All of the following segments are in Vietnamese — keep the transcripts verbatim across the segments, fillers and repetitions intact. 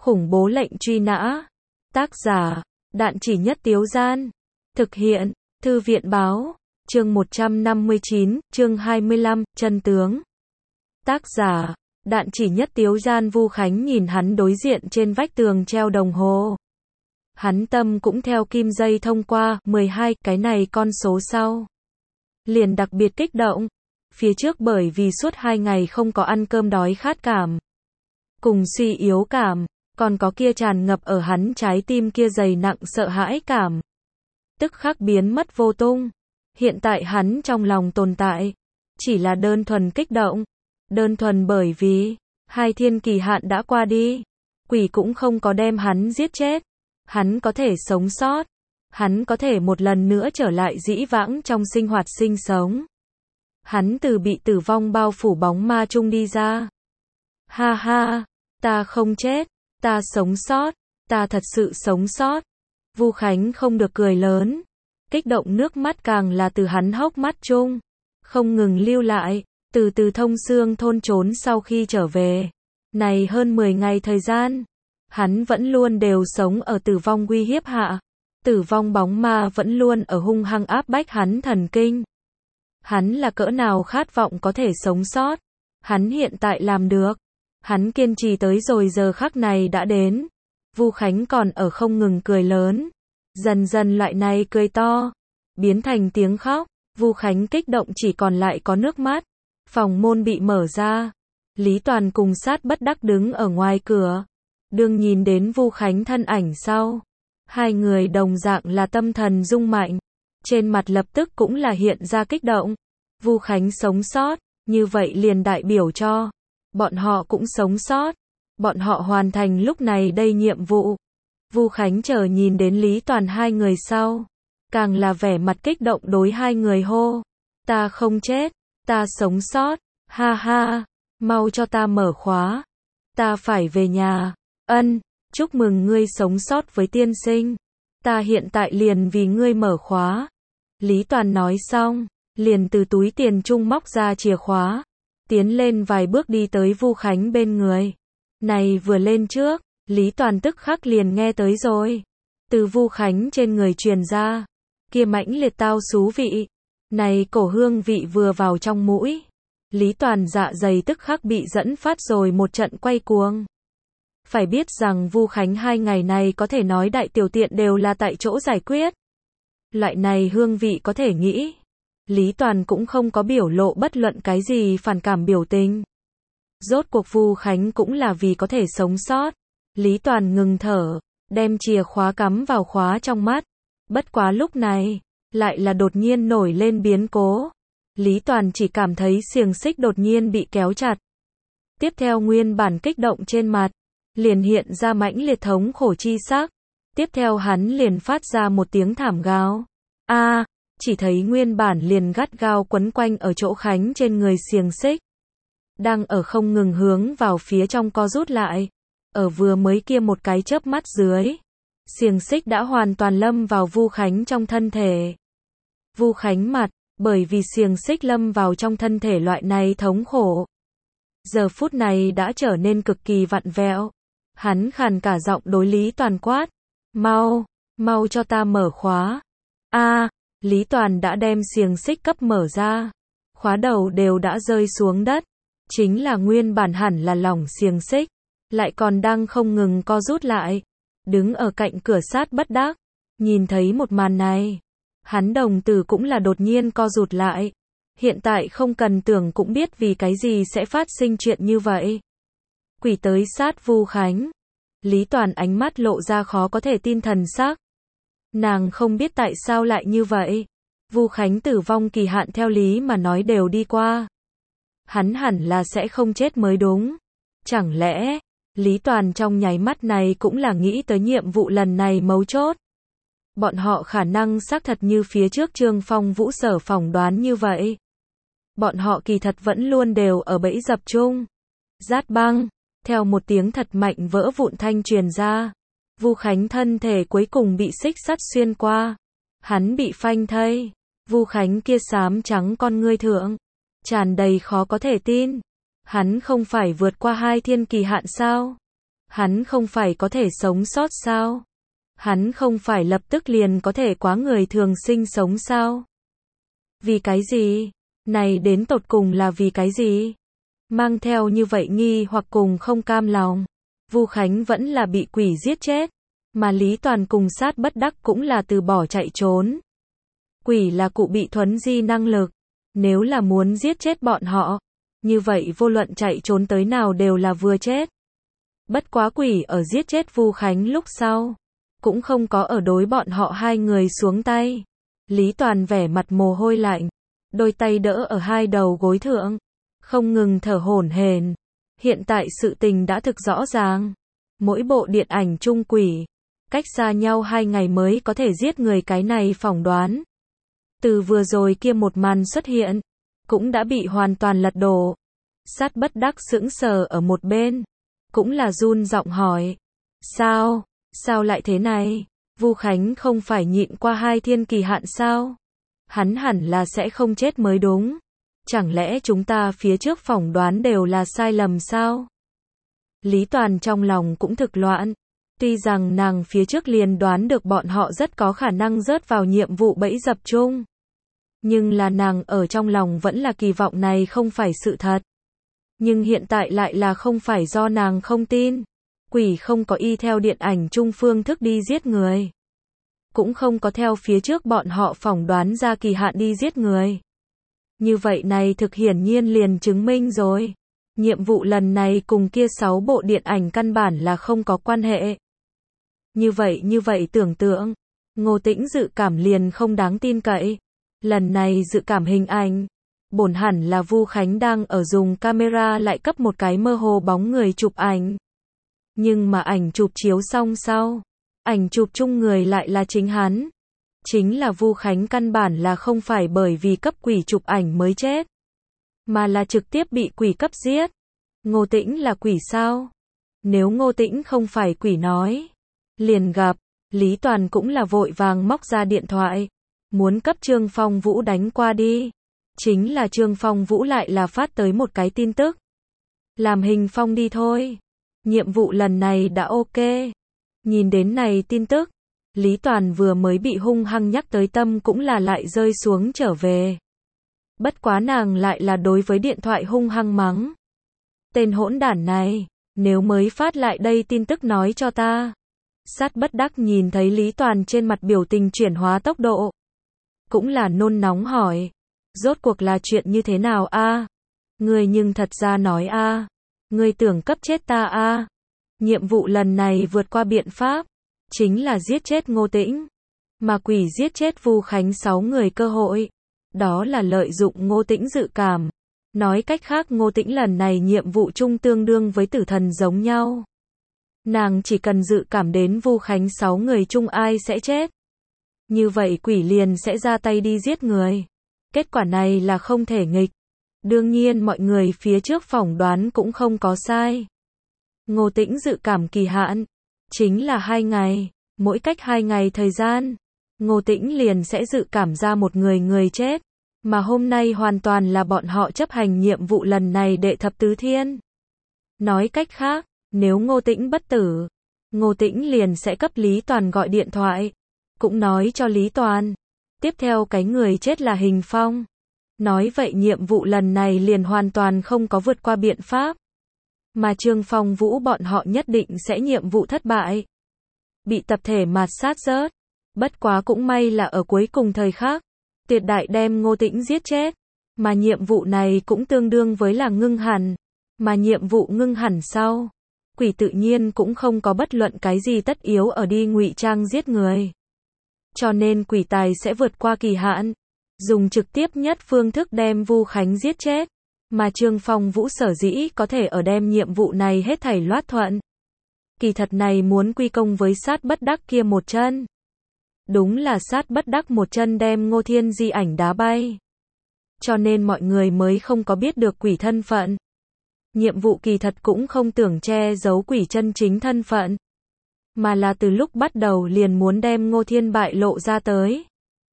Khủng bố lệnh truy nã. Tác giả, Đạn Chỉ Nhất Tiếu Gian. Thực hiện, Thư viện báo. Chương một trăm năm mươi chín, chương hai mươi lăm, chân tướng. Tác giả, Đạn Chỉ Nhất Tiếu Gian. Vu Khánh nhìn hắn đối diện trên vách tường treo đồng hồ. Hắn tâm cũng theo kim dây thông qua, mười hai, cái này con số sau. Liền đặc biệt kích động. Phía trước bởi vì suốt hai ngày không có ăn cơm đói khát cảm. Cùng suy yếu cảm, còn có kia tràn ngập ở hắn trái tim kia dày nặng sợ hãi cảm. Tức khắc biến mất vô tung. Hiện tại hắn trong lòng tồn tại, chỉ là đơn thuần kích động. Đơn thuần bởi vì, hai thiên kỳ hạn đã qua đi. Quỷ cũng không có đem hắn giết chết. Hắn có thể sống sót. Hắn có thể một lần nữa trở lại dĩ vãng trong sinh hoạt sinh sống. Hắn từ bị tử vong bao phủ bóng ma chung đi ra. Ha ha, ta không chết, ta sống sót, ta thật sự sống sót. Vu Khánh không được cười lớn. Kích động nước mắt càng là từ hắn hốc mắt chung. Không ngừng lưu lại, từ từ thông xương thôn trốn sau khi trở về. Này hơn mười ngày thời gian, hắn vẫn luôn đều sống ở tử vong uy hiếp hạ. Tử vong bóng ma vẫn luôn ở hung hăng áp bách hắn thần kinh. Hắn là cỡ nào khát vọng có thể sống sót. Hắn hiện tại làm được. Hắn kiên trì tới rồi giờ khắc này đã đến. Vu Khánh còn ở không ngừng cười lớn. Dần dần loại này cười to, biến thành tiếng khóc. Vu Khánh kích động chỉ còn lại có nước mắt. Phòng môn bị mở ra. Lý Toàn cùng Sát Bất Đắc đứng ở ngoài cửa. Đương nhìn đến Vu Khánh thân ảnh sau. Hai người đồng dạng là tâm thần rung mạnh. Trên mặt lập tức cũng là hiện ra kích động. Vu Khánh sống sót, như vậy liền đại biểu cho bọn họ cũng sống sót. Bọn họ hoàn thành lúc này đây nhiệm vụ. Vu Khánh chờ nhìn đến Lý Toàn hai người sau, càng là vẻ mặt kích động đối hai người hô. Ta không chết, ta sống sót, ha ha, mau cho ta mở khóa. Ta phải về nhà, ân, chúc mừng ngươi sống sót với tiên sinh. Ta hiện tại liền vì ngươi mở khóa. Lý Toàn nói xong, liền từ túi tiền trung móc ra chìa khóa. Tiến lên vài bước đi tới Vu Khánh bên người. Này vừa lên trước, Lý Toàn tức khắc liền nghe tới rồi. Từ Vu Khánh trên người truyền ra. Kia mãnh liệt tao xú vị. Này cổ hương vị vừa vào trong mũi. Lý Toàn dạ dày tức khắc bị dẫn phát rồi một trận quay cuồng. Phải biết rằng Vu Khánh hai ngày này có thể nói đại tiểu tiện đều là tại chỗ giải quyết. Loại này hương vị có thể nghĩ. Lý Toàn cũng không có biểu lộ bất luận cái gì phản cảm biểu tình. Rốt cuộc Vu Khánh cũng là vì có thể sống sót. Lý Toàn ngừng thở, đem chìa khóa cắm vào khóa trong mắt. Bất quá lúc này, lại là đột nhiên nổi lên biến cố. Lý Toàn chỉ cảm thấy xiềng xích đột nhiên bị kéo chặt. Tiếp theo nguyên bản kích động trên mặt, liền hiện ra mãnh liệt thống khổ chi sắc. Tiếp theo hắn liền phát ra một tiếng thảm gào. A, à, chỉ thấy nguyên bản liền gắt gao quấn quanh ở chỗ Khánh trên người xiềng xích. Đang ở không ngừng hướng vào phía trong co rút lại. Ở vừa mới kia một cái chớp mắt dưới. Xiềng xích đã hoàn toàn lâm vào Vu Khánh trong thân thể. Vu Khánh mặt, bởi vì xiềng xích lâm vào trong thân thể loại này thống khổ. Giờ phút này đã trở nên cực kỳ vặn vẹo. Hắn khàn cả giọng đối Lý Toàn quát. Mau, mau cho ta mở khóa. A, à, Lý Toàn đã đem xiềng xích cấp mở ra. Khóa đầu đều đã rơi xuống đất. Chính là nguyên bản hẳn là lỏng xiềng xích. Lại còn đang không ngừng co rút lại. Đứng ở cạnh cửa Sát Bất Đắc. Nhìn thấy một màn này. Hắn đồng tử cũng là đột nhiên co rụt lại. Hiện tại không cần tưởng cũng biết vì cái gì sẽ phát sinh chuyện như vậy. Quỷ tới sát Vu Khánh. Lý Toàn ánh mắt lộ ra khó có thể tin thần sắc. Nàng không biết tại sao lại như vậy. Vu Khánh tử vong kỳ hạn theo lý mà nói đều đi qua. Hắn hẳn là sẽ không chết mới đúng. Chẳng lẽ, Lý Toàn trong nháy mắt này cũng là nghĩ tới nhiệm vụ lần này mấu chốt. Bọn họ khả năng xác thật như phía trước Trương Phong Vũ Sở phỏng đoán như vậy. Bọn họ kỳ thật vẫn luôn đều ở bẫy dập chung. Rát băng, theo một tiếng thật mạnh vỡ vụn thanh truyền ra. Vu Khánh thân thể cuối cùng bị xích sắt xuyên qua. Hắn bị phanh thây. Vu Khánh kia xám trắng con ngươi thượng. Tràn đầy khó có thể tin. Hắn không phải vượt qua hai thiên kỳ hạn sao? Hắn không phải có thể sống sót sao? Hắn không phải lập tức liền có thể quá người thường sinh sống sao? Vì cái gì? Này đến tột cùng là vì cái gì? Mang theo như vậy nghi hoặc cùng không cam lòng, Vu Khánh vẫn là bị quỷ giết chết, mà Lý Toàn cùng Sát Bất Đắc cũng là từ bỏ chạy trốn. Quỷ là cụ bị thuấn di năng lực, nếu là muốn giết chết bọn họ, như vậy vô luận chạy trốn tới nào đều là vừa chết. Bất quá quỷ ở giết chết Vu Khánh lúc sau, cũng không có ở đối bọn họ hai người xuống tay. Lý Toàn vẻ mặt mồ hôi lạnh, đôi tay đỡ ở hai đầu gối thượng, không ngừng thở hổn hển. Hiện tại sự tình đã thực rõ ràng. Mỗi bộ điện ảnh chung quỷ, cách xa nhau hai ngày mới có thể giết người, cái này phỏng đoán. Từ vừa rồi kia một màn xuất hiện, cũng đã bị hoàn toàn lật đổ. Sát Bất Đắc sững sờ ở một bên, cũng là run giọng hỏi. Sao? Sao lại thế này? Vu Khánh không phải nhịn qua hai thiên kỳ hạn sao? Hắn hẳn là sẽ không chết mới đúng. Chẳng lẽ chúng ta phía trước phỏng đoán đều là sai lầm sao? Lý Toàn trong lòng cũng thực loạn. Tuy rằng nàng phía trước liền đoán được bọn họ rất có khả năng rớt vào nhiệm vụ bẫy dập chung. Nhưng là nàng ở trong lòng vẫn là kỳ vọng này không phải sự thật. Nhưng hiện tại lại là không phải do nàng không tin. Quỷ không có y theo điện ảnh chung phương thức đi giết người. Cũng không có theo phía trước bọn họ phỏng đoán ra kỳ hạn đi giết người. Như vậy này thực hiển nhiên liền chứng minh rồi. Nhiệm vụ lần này cùng kia sáu bộ điện ảnh căn bản là không có quan hệ. Như vậy như vậy tưởng tượng, Ngô Tĩnh dự cảm liền không đáng tin cậy. Lần này dự cảm hình ảnh, bổn hẳn là Vu Khánh đang ở dùng camera lại cấp một cái mơ hồ bóng người chụp ảnh. Nhưng mà ảnh chụp chiếu xong sau, ảnh chụp chung người lại là chính hắn. Chính là Vu Khánh căn bản là không phải bởi vì cấp quỷ chụp ảnh mới chết, mà là trực tiếp bị quỷ cấp giết. Ngô Tĩnh là quỷ sao? Nếu Ngô Tĩnh không phải quỷ nói, liền gặp, Lý Toàn cũng là vội vàng móc ra điện thoại, muốn cấp Trương Phong Vũ đánh qua đi. Chính là Trương Phong Vũ lại là phát tới một cái tin tức. Làm hình phong đi thôi. Nhiệm vụ lần này đã ok. Nhìn đến này tin tức, Lý Toàn vừa mới bị hung hăng nhắc tới tâm cũng là lại rơi xuống trở về. Bất quá nàng lại là đối với điện thoại hung hăng mắng. Tên hỗn đản này, nếu mới phát lại đây tin tức nói cho ta. Sát Bất Đắc nhìn thấy Lý Toàn trên mặt biểu tình chuyển hóa tốc độ, cũng là nôn nóng hỏi. Rốt cuộc là chuyện như thế nào a? Ngươi nhưng thật ra nói a. Ngươi tưởng cấp chết ta a? Nhiệm vụ lần này vượt qua biện pháp, chính là giết chết Ngô Tĩnh, mà quỷ giết chết Vu Khánh sáu người cơ hội. Đó là lợi dụng Ngô Tĩnh dự cảm. Nói cách khác Ngô Tĩnh lần này nhiệm vụ chung tương đương với tử thần giống nhau. Nàng chỉ cần dự cảm đến Vu Khánh sáu người chung ai sẽ chết, như vậy quỷ liền sẽ ra tay đi giết người. Kết quả này là không thể nghịch. Đương nhiên mọi người phía trước phỏng đoán cũng không có sai. Ngô Tĩnh dự cảm kỳ hạn chính là hai ngày, mỗi cách hai ngày thời gian, Ngô Tĩnh liền sẽ dự cảm ra một người người chết. Mà hôm nay hoàn toàn là bọn họ chấp hành nhiệm vụ lần này đệ thập tứ thiên. Nói cách khác, nếu Ngô Tĩnh bất tử, Ngô Tĩnh liền sẽ cấp Lý Toàn gọi điện thoại, cũng nói cho Lý Toàn, tiếp theo cái người chết là Hình Phong. Nói vậy nhiệm vụ lần này liền hoàn toàn không có vượt qua biện pháp. Mà Trương Phong Vũ bọn họ nhất định sẽ nhiệm vụ thất bại, bị tập thể mạt sát rớt. Bất quá cũng may là ở cuối cùng thời khắc, tuyệt đại đem Ngô Tĩnh giết chết. Mà nhiệm vụ này cũng tương đương với là ngưng hẳn. Mà nhiệm vụ ngưng hẳn sau, quỷ tự nhiên cũng không có bất luận cái gì tất yếu ở đi ngụy trang giết người. Cho nên quỷ tài sẽ vượt qua kỳ hạn, dùng trực tiếp nhất phương thức đem Vu Khánh giết chết. Mà Trương Phong Vũ sở dĩ có thể ở đem nhiệm vụ này hết thảy loát thuận, kỳ thật này muốn quy công với Sát Bất Đắc kia một chân. Đúng là Sát Bất Đắc một chân đem Ngô Thiên Di ảnh đá bay. Cho nên mọi người mới không có biết được quỷ thân phận. Nhiệm vụ kỳ thật cũng không tưởng che giấu quỷ chân chính thân phận, mà là từ lúc bắt đầu liền muốn đem Ngô Thiên bại lộ ra tới.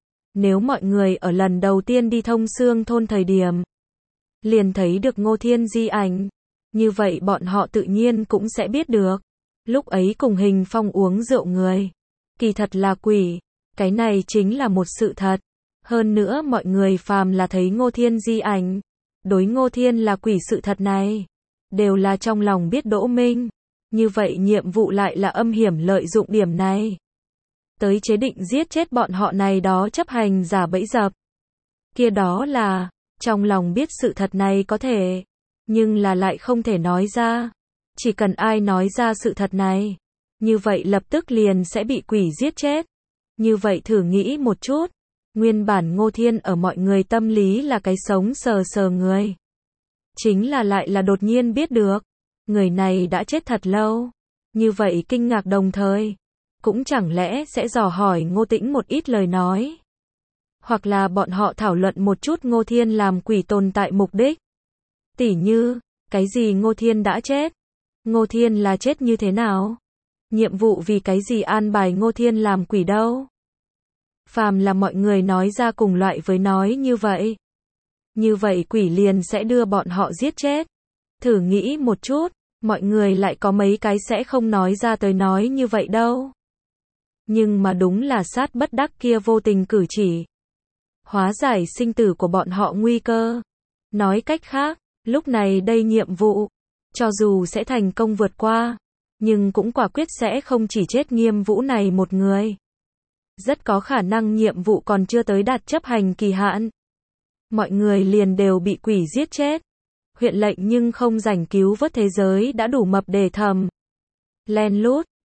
Nếu mọi người ở lần đầu tiên đi Thông Xương thôn thời điểm, liền thấy được Ngô Thiên Di ảnh, như vậy bọn họ tự nhiên cũng sẽ biết được. lúc ấy cùng Hình Phong uống rượu người, kỳ thật là quỷ, cái này chính là một sự thật. Hơn nữa mọi người phàm là thấy Ngô Thiên di ảnh, đối Ngô Thiên là quỷ sự thật này, đều là trong lòng biết Đỗ Minh. Như vậy nhiệm vụ lại là âm hiểm lợi dụng điểm này, tới chế định giết chết bọn họ này đó chấp hành giả bẫy dập. Kia đó là, trong lòng biết sự thật này có thể, nhưng là lại không thể nói ra. Chỉ cần ai nói ra sự thật này, như vậy lập tức liền sẽ bị quỷ giết chết. Như vậy thử nghĩ một chút, nguyên bản Ngô Thiên ở mọi người tâm lý là cái sống sờ sờ người. Chính là lại là đột nhiên biết được, người này đã chết thật lâu. Như vậy kinh ngạc đồng thời, cũng chẳng lẽ sẽ dò hỏi Ngô Tĩnh một ít lời nói. Hoặc là bọn họ thảo luận một chút Ngô Thiên làm quỷ tồn tại mục đích. Tỉ như, cái gì Ngô Thiên đã chết? Ngô Thiên là chết như thế nào? Nhiệm vụ vì cái gì an bài Ngô Thiên làm quỷ đâu? Phàm là mọi người nói ra cùng loại với nói như vậy. Như vậy quỷ liền sẽ đưa bọn họ giết chết. Thử nghĩ một chút, mọi người lại có mấy cái sẽ không nói ra tới nói như vậy đâu. Nhưng mà đúng là sát bất đắc kia vô tình cử chỉ. Hóa giải sinh tử của bọn họ nguy cơ. Nói cách khác, lúc này đây nhiệm vụ, cho dù sẽ thành công vượt qua, nhưng cũng quả quyết sẽ không chỉ chết Nghiêm Vũ này một người. Rất có khả năng nhiệm vụ còn chưa tới đạt chấp hành kỳ hạn. Mọi người liền đều bị quỷ giết chết. Huyện lệnh nhưng không rảnh cứu vớt thế giới đã đủ mập để thầm. Len lút,